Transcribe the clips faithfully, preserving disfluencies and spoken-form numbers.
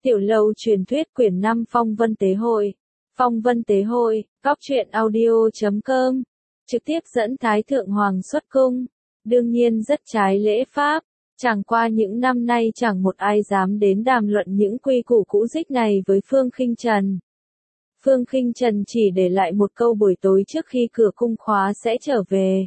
Tiểu lâu truyền thuyết quyển năm Phong Vân Tế Hội. Phong Vân Tế Hội, góc truyện audio chấm com. Trực tiếp dẫn Thái Thượng Hoàng xuất cung. Đương nhiên rất trái lễ pháp. Chẳng qua những năm nay chẳng một ai dám đến đàm luận những quy củ cũ dích này với Phương Khinh Trần. Phương Khinh Trần chỉ để lại một câu buổi tối trước khi cửa cung khóa sẽ trở về.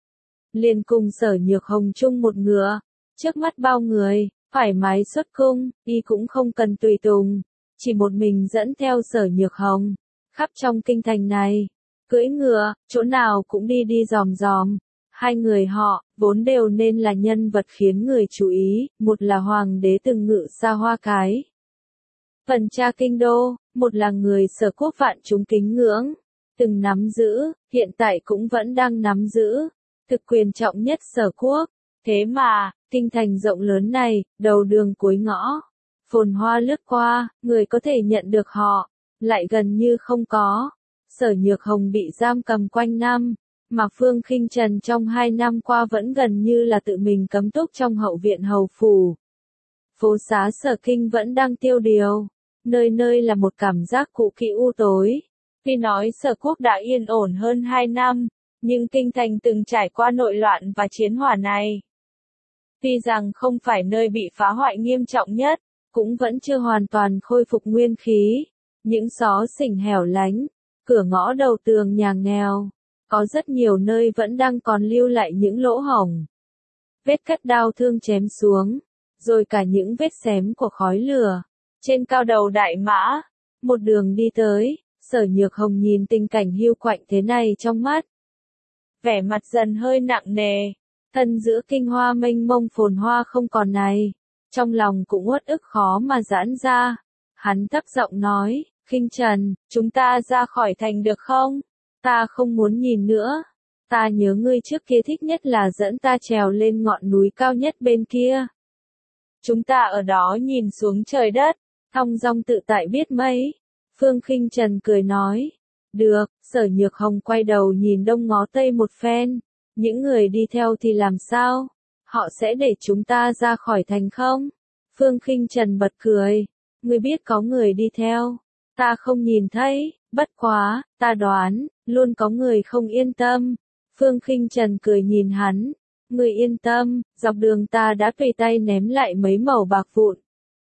Liền cùng Sở Nhược Hồng chung một ngựa, trước mắt bao người, thoải mái xuất cung, y cũng không cần tùy tùng, chỉ một mình dẫn theo Sở Nhược Hồng, khắp trong kinh thành này, cưỡi ngựa, chỗ nào cũng đi đi dòm dòm. Hai người họ, vốn đều nên là nhân vật khiến người chú ý, một là hoàng đế từng ngự xa Hoa Cái. Phần cha kinh đô, một là người Sở quốc vạn chúng kính ngưỡng, từng nắm giữ, hiện tại cũng vẫn đang nắm giữ, thực quyền trọng nhất Sở quốc. Thế mà, kinh thành rộng lớn này, đầu đường cuối ngõ, phồn hoa lướt qua, người có thể nhận được họ, lại gần như không có. Sở Nhược Hồng bị giam cầm quanh năm, mà Phương Khinh Trần trong hai năm qua vẫn gần như là tự mình cấm túc trong hậu viện hầu phủ. Phố xá Sở Kinh vẫn đang tiêu điều, nơi nơi là một cảm giác cũ kỹ u tối. Tuy nói Sở quốc đã yên ổn hơn hai năm, nhưng kinh thành từng trải qua nội loạn và chiến hỏa này. Tuy rằng không phải nơi bị phá hoại nghiêm trọng nhất, cũng vẫn chưa hoàn toàn khôi phục nguyên khí. Những xó xỉnh hẻo lánh, cửa ngõ đầu tường nhà nghèo, có rất nhiều nơi vẫn đang còn lưu lại những lỗ hổng. Vết cắt đao thương chém xuống, rồi cả những vết xém của khói lửa. Trên cao đầu đại mã, một đường đi tới, Sở Nhược Hồng nhìn tình cảnh hiu quạnh thế này trong mắt. Vẻ mặt dần hơi nặng nề. Thân giữa kinh hoa mênh mông phồn hoa không còn này, trong lòng cũng uất ức khó mà giãn ra. Hắn thấp giọng nói, Khinh Trần, chúng ta ra khỏi thành được không? Ta không muốn nhìn nữa. Ta nhớ ngươi trước kia thích nhất là dẫn ta trèo lên ngọn núi cao nhất bên kia. Chúng ta ở đó nhìn xuống trời đất, thong dong tự tại biết mấy. Phương Khinh Trần cười nói, được. Sở Nhược Hồng quay đầu nhìn đông ngó tây một phen. Những người đi theo thì làm sao? Họ sẽ để chúng ta ra khỏi thành không? Phương Khinh Trần bật cười. Ngươi biết có người đi theo. Ta không nhìn thấy, bất quá, ta đoán, luôn có người không yên tâm. Phương Khinh Trần cười nhìn hắn. Ngươi yên tâm, dọc đường ta đã tùy tay ném lại mấy mẩu bạc vụn.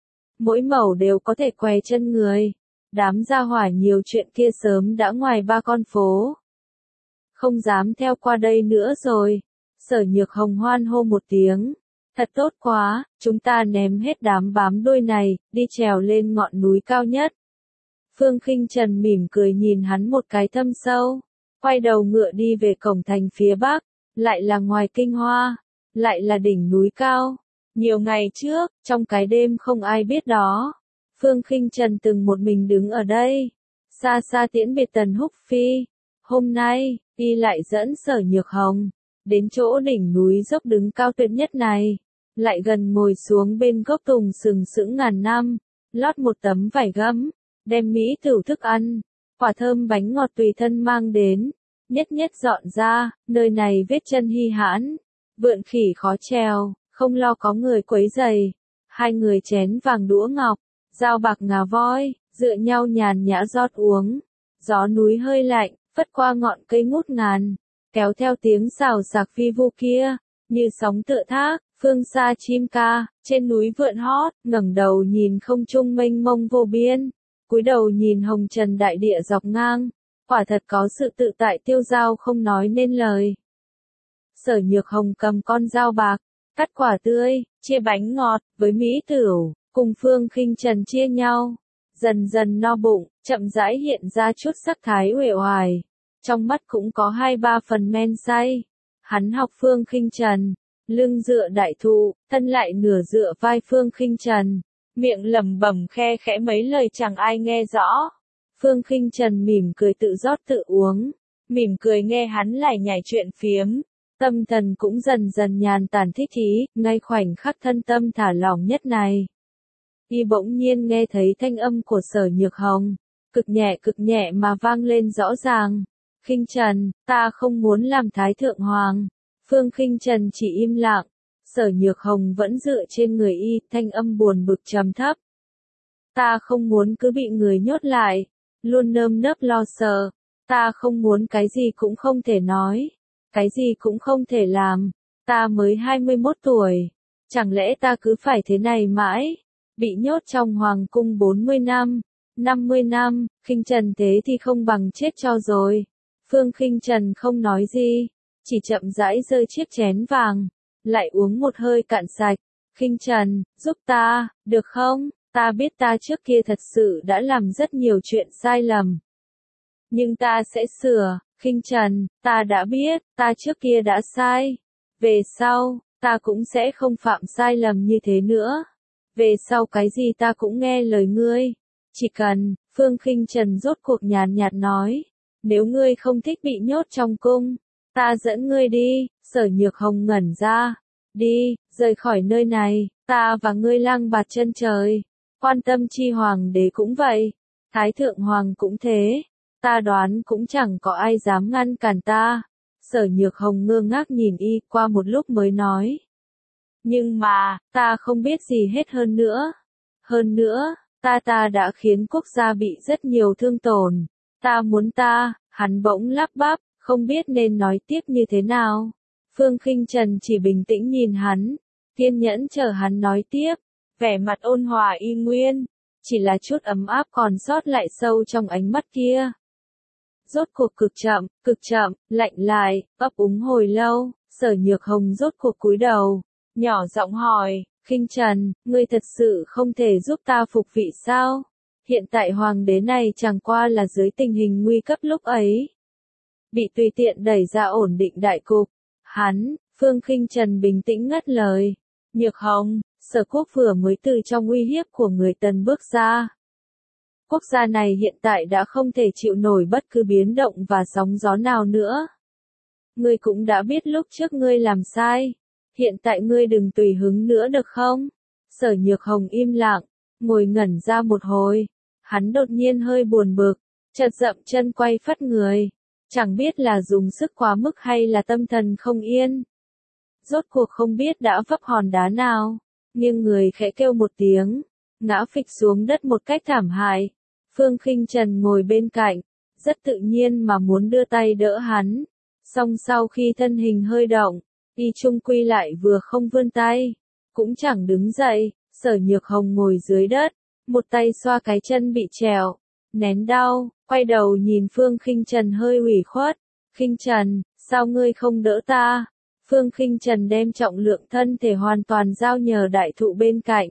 Mỗi mẩu đều có thể què chân người. Đám gia hỏa nhiều chuyện kia sớm đã ngoài ba con phố. Không dám theo qua đây nữa rồi. Sở Nhược Hồng hoan hô một tiếng. Thật tốt quá, chúng ta ném hết đám bám đuôi này, đi trèo lên ngọn núi cao nhất. Phương Khinh Trần mỉm cười nhìn hắn một cái thâm sâu. Quay đầu ngựa đi về cổng thành phía bắc. Lại là ngoài kinh hoa. Lại là đỉnh núi cao. Nhiều ngày trước, trong cái đêm không ai biết đó. Phương Khinh Trần từng một mình đứng ở đây. Xa xa tiễn biệt Tần Húc Phi. Hôm nay, y lại dẫn Sở Nhược Hồng, đến chỗ đỉnh núi dốc đứng cao tuyệt nhất này, lại gần ngồi xuống bên gốc tùng sừng sững ngàn năm, lót một tấm vải gấm, đem mỹ tửu thức ăn, quả thơm bánh ngọt tùy thân mang đến, nhất nhất dọn ra. Nơi này vết chân hy hãn, vượn khỉ khó trèo, không lo có người quấy rầy. Hai người chén vàng đũa ngọc, dao bạc ngà voi, dựa nhau nhàn nhã rót uống. Gió núi hơi lạnh, phất qua ngọn cây ngút ngàn, kéo theo tiếng xào xạc vi vu kia, như sóng tựa thác. Phương xa chim ca, trên núi vượn hót, ngẩng đầu nhìn không trung mênh mông vô biên, cúi đầu nhìn hồng trần đại địa dọc ngang, quả thật có sự tự tại tiêu dao không nói nên lời. Sở Nhược Hồng cầm con dao bạc, cắt quả tươi, chia bánh ngọt, với mỹ tửu, cùng Phương Khinh Trần chia nhau. Dần dần no bụng, chậm rãi hiện ra chút sắc thái uể oải. Trong mắt cũng có hai ba phần men say. Hắn học Phương Khinh Trần, lưng dựa đại thụ, thân lại nửa dựa vai Phương Khinh Trần, miệng lẩm bẩm khe khẽ mấy lời chẳng ai nghe rõ. Phương Khinh Trần mỉm cười tự rót tự uống, mỉm cười nghe hắn lải nhải chuyện phiếm, tâm thần cũng dần dần nhàn tản thích thí. Ngay khoảnh khắc thân tâm thả lỏng nhất này, y bỗng nhiên nghe thấy thanh âm của Sở Nhược Hồng, cực nhẹ cực nhẹ mà vang lên rõ ràng. Khinh Trần, ta không muốn làm Thái Thượng Hoàng. Phương Khinh Trần chỉ im lặng. Sở Nhược Hồng vẫn dựa trên người y, thanh âm buồn bực trầm thấp. Ta không muốn cứ bị người nhốt lại, luôn nơm nớp lo sợ. Ta không muốn cái gì cũng không thể nói, cái gì cũng không thể làm. Ta mới hai mươi mốt tuổi, chẳng lẽ ta cứ phải thế này mãi, bị nhốt trong hoàng cung bốn mươi năm, năm mươi năm, Khinh Trần thế thì không bằng chết cho rồi. Phương Khinh Trần không nói gì, chỉ chậm rãi giơ chiếc chén vàng, lại uống một hơi cạn sạch. Khinh Trần, giúp ta, được không? Ta biết ta trước kia thật sự đã làm rất nhiều chuyện sai lầm. Nhưng ta sẽ sửa, Khinh Trần, ta đã biết, ta trước kia đã sai. Về sau, ta cũng sẽ không phạm sai lầm như thế nữa. Về sau cái gì ta cũng nghe lời ngươi. Chỉ cần, Phương Khinh Trần rốt cuộc nhàn nhạt nói, nếu ngươi không thích bị nhốt trong cung, ta dẫn ngươi đi. Sở Nhược Hồng ngẩn ra, đi, rời khỏi nơi này, ta và ngươi lang bạt chân trời. Quan Tâm Chi hoàng đế cũng vậy, Thái thượng hoàng cũng thế, ta đoán cũng chẳng có ai dám ngăn cản ta. Sở Nhược Hồng ngơ ngác nhìn y qua một lúc mới nói. Nhưng mà, ta không biết gì hết hơn nữa. Hơn nữa, ta ta đã khiến quốc gia bị rất nhiều thương tổn. Ta muốn ta, hắn bỗng lắp bắp, không biết nên nói tiếp như thế nào. Phương Khinh Trần chỉ bình tĩnh nhìn hắn, kiên nhẫn chờ hắn nói tiếp, vẻ mặt ôn hòa y nguyên, chỉ là chút ấm áp còn sót lại sâu trong ánh mắt kia. Rốt cuộc cực chậm, cực chậm, lạnh lại, ấp úng hồi lâu, Sở Nhược Hồng rốt cuộc cúi đầu, nhỏ giọng hỏi, Khinh Trần, ngươi thật sự không thể giúp ta phục vị sao? Hiện tại hoàng đế này chẳng qua là dưới tình hình nguy cấp lúc ấy. Bị tùy tiện đẩy ra ổn định đại cục. Hắn, Phương Khinh Trần bình tĩnh ngắt lời. Nhược Hồng, Sở Quốc vừa mới từ trong uy hiếp của người Tần bước ra. Quốc gia này hiện tại đã không thể chịu nổi bất cứ biến động và sóng gió nào nữa. Ngươi cũng đã biết lúc trước ngươi làm sai. Hiện tại ngươi đừng tùy hứng nữa được không? Sở Nhược Hồng im lặng, ngồi ngẩn ra một hồi. Hắn đột nhiên hơi buồn bực, chợt dậm chân quay phất người. Chẳng biết là dùng sức quá mức hay là tâm thần không yên. Rốt cuộc không biết đã vấp hòn đá nào, nhưng người khẽ kêu một tiếng, ngã phịch xuống đất một cách thảm hại. Phương Khinh Trần ngồi bên cạnh, rất tự nhiên mà muốn đưa tay đỡ hắn. Song sau khi thân hình hơi động, y chung quy lại vừa không vươn tay, cũng chẳng đứng dậy. Sở Nhược Hồng ngồi dưới đất, một tay xoa cái chân bị trèo, nén đau, quay đầu nhìn Phương Khinh Trần hơi ủy khuất. Khinh Trần, sao ngươi không đỡ ta? Phương Khinh Trần đem trọng lượng thân thể hoàn toàn giao nhờ đại thụ bên cạnh.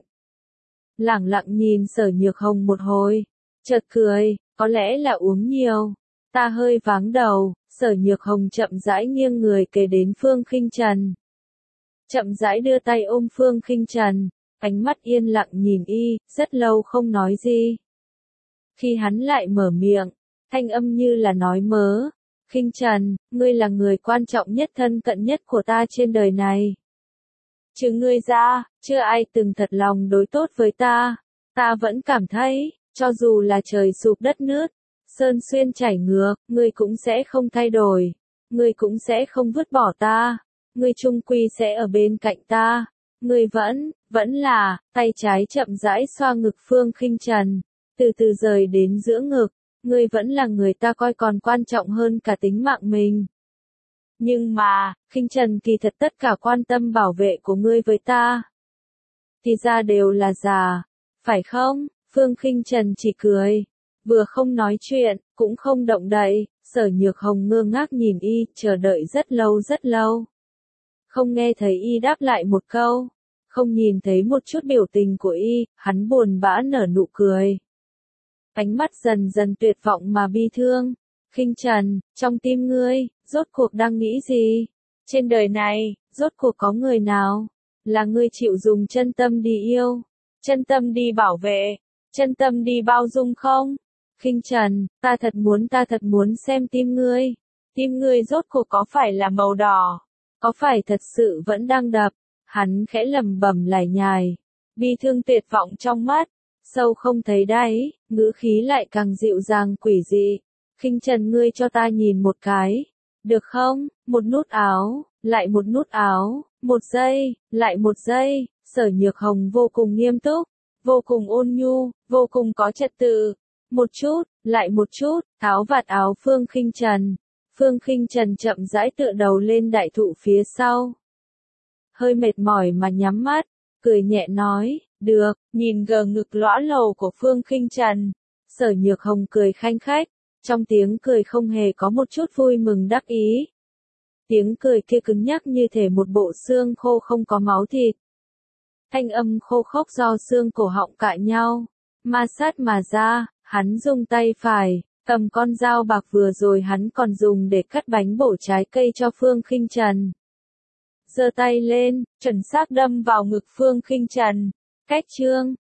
Lẳng lặng nhìn Sở Nhược Hồng một hồi, chợt cười, có lẽ là uống nhiều. Ta hơi váng đầu. Sở Nhược Hồng chậm rãi nghiêng người kề đến Phương Khinh Trần. Chậm rãi đưa tay ôm Phương Khinh Trần, ánh mắt yên lặng nhìn y, rất lâu không nói gì. Khi hắn lại mở miệng, thanh âm như là nói mớ. Khinh Trần, ngươi là người quan trọng nhất thân cận nhất của ta trên đời này. Trừ ngươi ra, chưa ai từng thật lòng đối tốt với ta. Ta vẫn cảm thấy, cho dù là trời sụp đất nứt, sơn xuyên chảy ngược, ngươi cũng sẽ không thay đổi. Ngươi cũng sẽ không vứt bỏ ta. Ngươi chung quy sẽ ở bên cạnh ta. Ngươi vẫn, vẫn là, tay trái chậm rãi xoa ngực Phương Khinh Trần, từ từ rời đến giữa ngực. Ngươi vẫn là người ta coi còn quan trọng hơn cả tính mạng mình. Nhưng mà, Khinh Trần kỳ thật tất cả quan tâm bảo vệ của ngươi với ta, thì ra đều là giả, phải không? Phương Khinh Trần chỉ cười, vừa không nói chuyện, cũng không động đậy. Sở Nhược Hồng ngơ ngác nhìn y, chờ đợi rất lâu rất lâu. Không nghe thấy y đáp lại một câu, không nhìn thấy một chút biểu tình của y, hắn buồn bã nở nụ cười. Ánh mắt dần dần tuyệt vọng mà bi thương. Khinh Trần, trong tim ngươi, rốt cuộc đang nghĩ gì? Trên đời này, rốt cuộc có người nào là ngươi chịu dùng chân tâm đi yêu, chân tâm đi bảo vệ, chân tâm đi bao dung không? Khinh Trần, ta thật muốn ta thật muốn xem tim ngươi. Tim ngươi rốt cuộc có phải là màu đỏ? Có phải thật sự vẫn đang đập? Hắn khẽ lẩm bẩm lải nhải, bi thương tuyệt vọng trong mắt, sâu không thấy đáy, ngữ khí lại càng dịu dàng quỷ dị. Khinh Trần, ngươi cho ta nhìn một cái, được không? Một nút áo, lại một nút áo, một giây, lại một giây. Sở Nhược Hồng vô cùng nghiêm túc, vô cùng ôn nhu, vô cùng có trật tự. Một chút, lại một chút, tháo vạt áo Phương Khinh Trần. Phương Khinh Trần chậm rãi tựa đầu lên đại thụ phía sau. Hơi mệt mỏi mà nhắm mắt, cười nhẹ nói, được, nhìn gờ ngực lõa lồ của Phương Khinh Trần. Sở Nhược Hồng cười khanh khách, trong tiếng cười không hề có một chút vui mừng đắc ý. Tiếng cười kia cứng nhắc như thể một bộ xương khô không có máu thịt. Thanh âm khô khốc do xương cổ họng cãi nhau, ma sát mà ra, hắn dùng tay phải, cầm con dao bạc vừa rồi hắn còn dùng để cắt bánh bổ trái cây cho Phương Khinh Trần. Giơ tay lên, chuẩn xác đâm vào ngực Phương Khinh Trần. Cách chương